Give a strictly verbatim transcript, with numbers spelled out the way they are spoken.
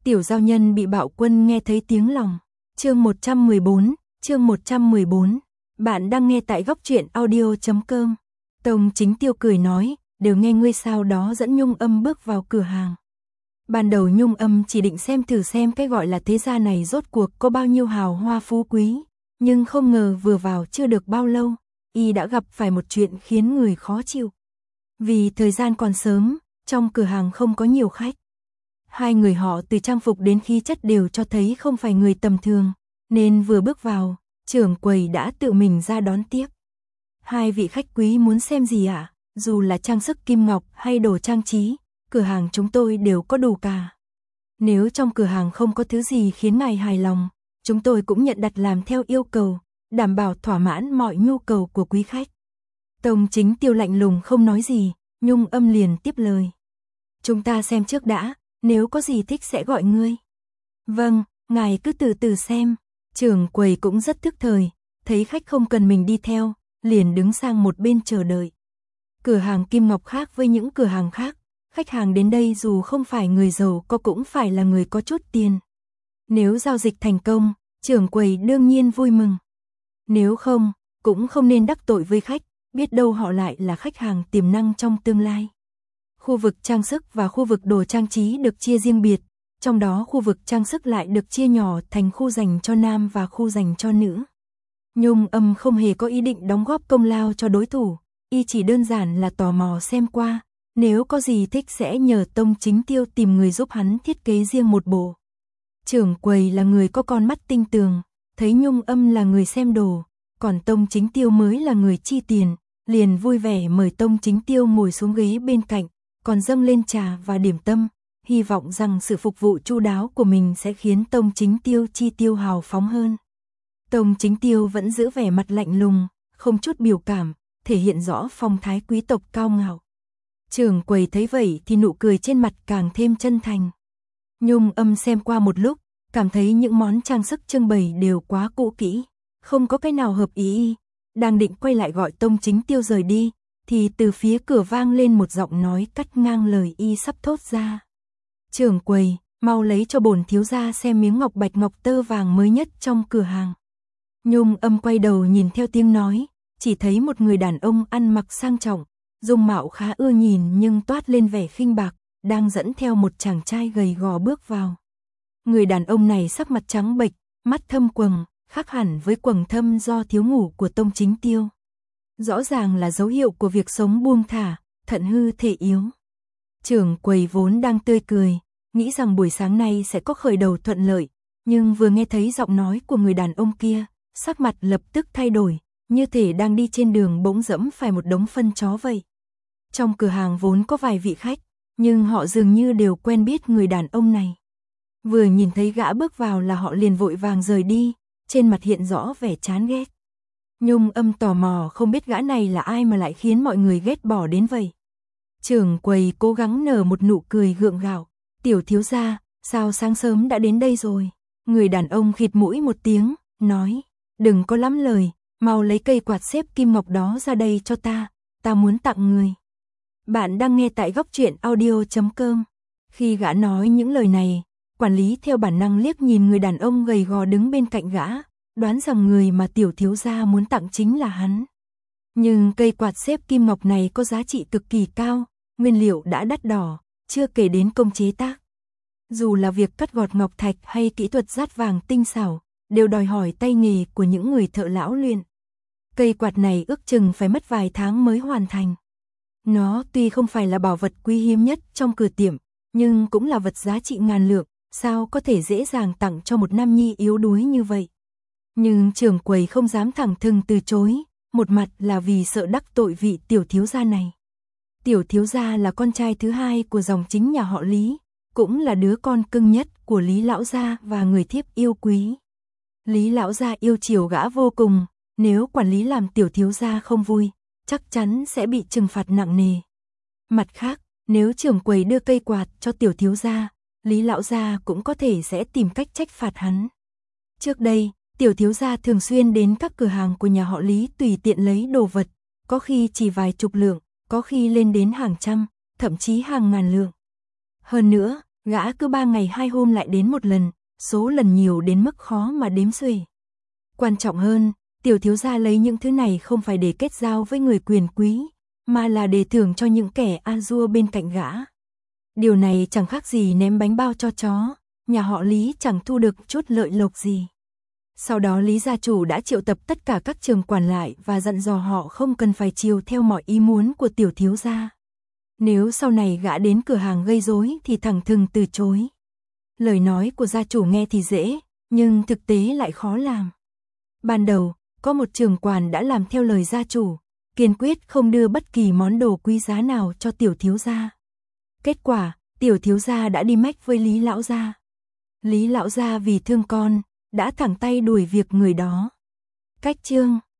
Tiểu giao nhân bị bạo quân nghe thấy tiếng lòng. Chương một trăm mười bốn, chương một trăm mười bốn. Bạn đang nghe tại góc truyện audio chấm com. Tông Chính Tiêu cười nói, đều nghe ngươi, sau đó dẫn Nhung Âm bước vào cửa hàng. Ban đầu Nhung Âm chỉ định xem thử xem cái gọi là thế gia này rốt cuộc có bao nhiêu hào hoa phú quý, nhưng không ngờ vừa vào chưa được bao lâu, y đã gặp phải một chuyện khiến người khó chịu. Vì thời gian còn sớm, trong cửa hàng không có nhiều khách. Hai người họ từ trang phục đến khí chất đều cho thấy không phải người tầm thường, nên vừa bước vào, trưởng quầy đã tự mình ra đón tiếp. Hai vị khách quý muốn xem gì ạ? À? Dù là trang sức kim ngọc hay đồ trang trí, cửa hàng chúng tôi đều có đủ cả. Nếu trong cửa hàng không có thứ gì khiến ngài hài lòng, chúng tôi cũng nhận đặt làm theo yêu cầu, đảm bảo thỏa mãn mọi nhu cầu của quý khách. Tông Chính Tiêu lạnh lùng không nói gì, Nhung Âm liền tiếp lời. Chúng ta xem trước đã, nếu có gì thích sẽ gọi ngươi. Vâng, ngài cứ từ từ xem. Trưởng quầy cũng rất thức thời, thấy khách không cần mình đi theo, liền đứng sang một bên chờ đợi. Cửa hàng kim ngọc khác với những cửa hàng khác, khách hàng đến đây dù không phải người giàu có cũng phải là người có chút tiền. Nếu giao dịch thành công, trưởng quầy đương nhiên vui mừng. Nếu không, cũng không nên đắc tội với khách, biết đâu họ lại là khách hàng tiềm năng trong tương lai. Khu vực trang sức và khu vực đồ trang trí được chia riêng biệt, trong đó khu vực trang sức lại được chia nhỏ thành khu dành cho nam và khu dành cho nữ. Nhung Âm không hề có ý định đóng góp công lao cho đối thủ, y chỉ đơn giản là tò mò xem qua, nếu có gì thích sẽ nhờ Tông Chính Tiêu tìm người giúp hắn thiết kế riêng một bộ. Trưởng quầy là người có con mắt tinh tường, thấy Nhung Âm là người xem đồ, còn Tông Chính Tiêu mới là người chi tiền, liền vui vẻ mời Tông Chính Tiêu ngồi xuống ghế bên cạnh, còn dâng lên trà và điểm tâm, hy vọng rằng sự phục vụ chu đáo của mình sẽ khiến Tông Chính Tiêu chi tiêu hào phóng hơn. Tông Chính Tiêu vẫn giữ vẻ mặt lạnh lùng, không chút biểu cảm, thể hiện rõ phong thái quý tộc cao ngạo. Trưởng quầy thấy vậy thì nụ cười trên mặt càng thêm chân thành. Nhung Âm xem qua một lúc, cảm thấy những món trang sức trưng bày đều quá cũ kỹ, không có cái nào hợp ý. Đang định quay lại gọi Tông Chính Tiêu rời đi, thì từ phía cửa vang lên một giọng nói cắt ngang lời y sắp thốt ra. Trưởng quầy, mau lấy cho bổn thiếu gia xem miếng ngọc bạch ngọc tơ vàng mới nhất trong cửa hàng. Nhung Âm quay đầu nhìn theo tiếng nói, chỉ thấy một người đàn ông ăn mặc sang trọng, dung mạo khá ưa nhìn nhưng toát lên vẻ khinh bạc, đang dẫn theo một chàng trai gầy gò bước vào. Người đàn ông này sắc mặt trắng bệch, mắt thâm quầng, khác hẳn với quầng thâm do thiếu ngủ của Tông Chính Tiêu. Rõ ràng là dấu hiệu của việc sống buông thả, thận hư thể yếu. Trưởng quầy vốn đang tươi cười, nghĩ rằng buổi sáng nay sẽ có khởi đầu thuận lợi, nhưng vừa nghe thấy giọng nói của người đàn ông kia, sắc mặt lập tức thay đổi, như thể đang đi trên đường bỗng dẫm phải một đống phân chó vậy. Trong cửa hàng vốn có vài vị khách, nhưng họ dường như đều quen biết người đàn ông này. Vừa nhìn thấy gã bước vào là họ liền vội vàng rời đi, trên mặt hiện rõ vẻ chán ghét. Nhung Âm tò mò không biết gã này là ai mà lại khiến mọi người ghét bỏ đến vậy. Trưởng quầy cố gắng nở một nụ cười gượng gạo. Tiểu thiếu gia, sao sáng sớm đã đến đây rồi? Người đàn ông khịt mũi một tiếng, nói, đừng có lắm lời, mau lấy cây quạt xếp kim ngọc đó ra đây cho ta, ta muốn tặng người. Bạn đang nghe tại góc truyện audio chấm com. Khi gã nói những lời này, quản lý theo bản năng liếc nhìn người đàn ông gầy gò đứng bên cạnh gã, đoán rằng người mà tiểu thiếu gia muốn tặng chính là hắn. Nhưng cây quạt xếp kim ngọc này có giá trị cực kỳ cao, nguyên liệu đã đắt đỏ, chưa kể đến công chế tác. Dù là việc cắt gọt ngọc thạch hay kỹ thuật dát vàng tinh xảo, đều đòi hỏi tay nghề của những người thợ lão luyện. Cây quạt này ước chừng phải mất vài tháng mới hoàn thành. Nó tuy không phải là bảo vật quý hiếm nhất trong cửa tiệm, nhưng cũng là vật giá trị ngàn lượng, sao có thể dễ dàng tặng cho một nam nhi yếu đuối như vậy. Nhưng trưởng quầy không dám thẳng thừng từ chối, một mặt là vì sợ đắc tội vị tiểu thiếu gia này. Tiểu thiếu gia là con trai thứ hai của dòng chính nhà họ Lý, cũng là đứa con cưng nhất của Lý lão gia và người thiếp yêu quý. Lý lão gia yêu chiều gã vô cùng, nếu quản lý làm tiểu thiếu gia không vui, chắc chắn sẽ bị trừng phạt nặng nề. Mặt khác, nếu trưởng quầy đưa cây quạt cho tiểu thiếu gia, Lý lão gia cũng có thể sẽ tìm cách trách phạt hắn. Trước đây, tiểu thiếu gia thường xuyên đến các cửa hàng của nhà họ Lý tùy tiện lấy đồ vật, có khi chỉ vài chục lượng, có khi lên đến hàng trăm, thậm chí hàng ngàn lượng. Hơn nữa, Gã cứ ba ngày hai hôm lại đến một lần, số lần nhiều đến mức khó mà đếm xuể. Quan trọng hơn, tiểu thiếu gia lấy những thứ này không phải để kết giao với người quyền quý, mà là để thưởng cho những kẻ a dua bên cạnh gã. Điều này chẳng khác gì ném bánh bao cho chó, nhà họ Lý chẳng thu được chút lợi lộc gì. Sau đó Lý gia chủ đã triệu tập tất cả các trường quản lại và dặn dò họ không cần phải chiều theo mọi ý muốn của tiểu thiếu gia. Nếu sau này gã đến cửa hàng gây rối thì thẳng thừng từ chối. Lời nói của gia chủ nghe thì dễ, nhưng thực tế lại khó làm. Ban đầu, có một trường quản đã làm theo lời gia chủ, kiên quyết không đưa bất kỳ món đồ quý giá nào cho tiểu thiếu gia. Kết quả, tiểu thiếu gia đã đi mách với Lý lão gia. Lý lão gia vì thương con, đã thẳng tay đuổi việc người đó. Cách chương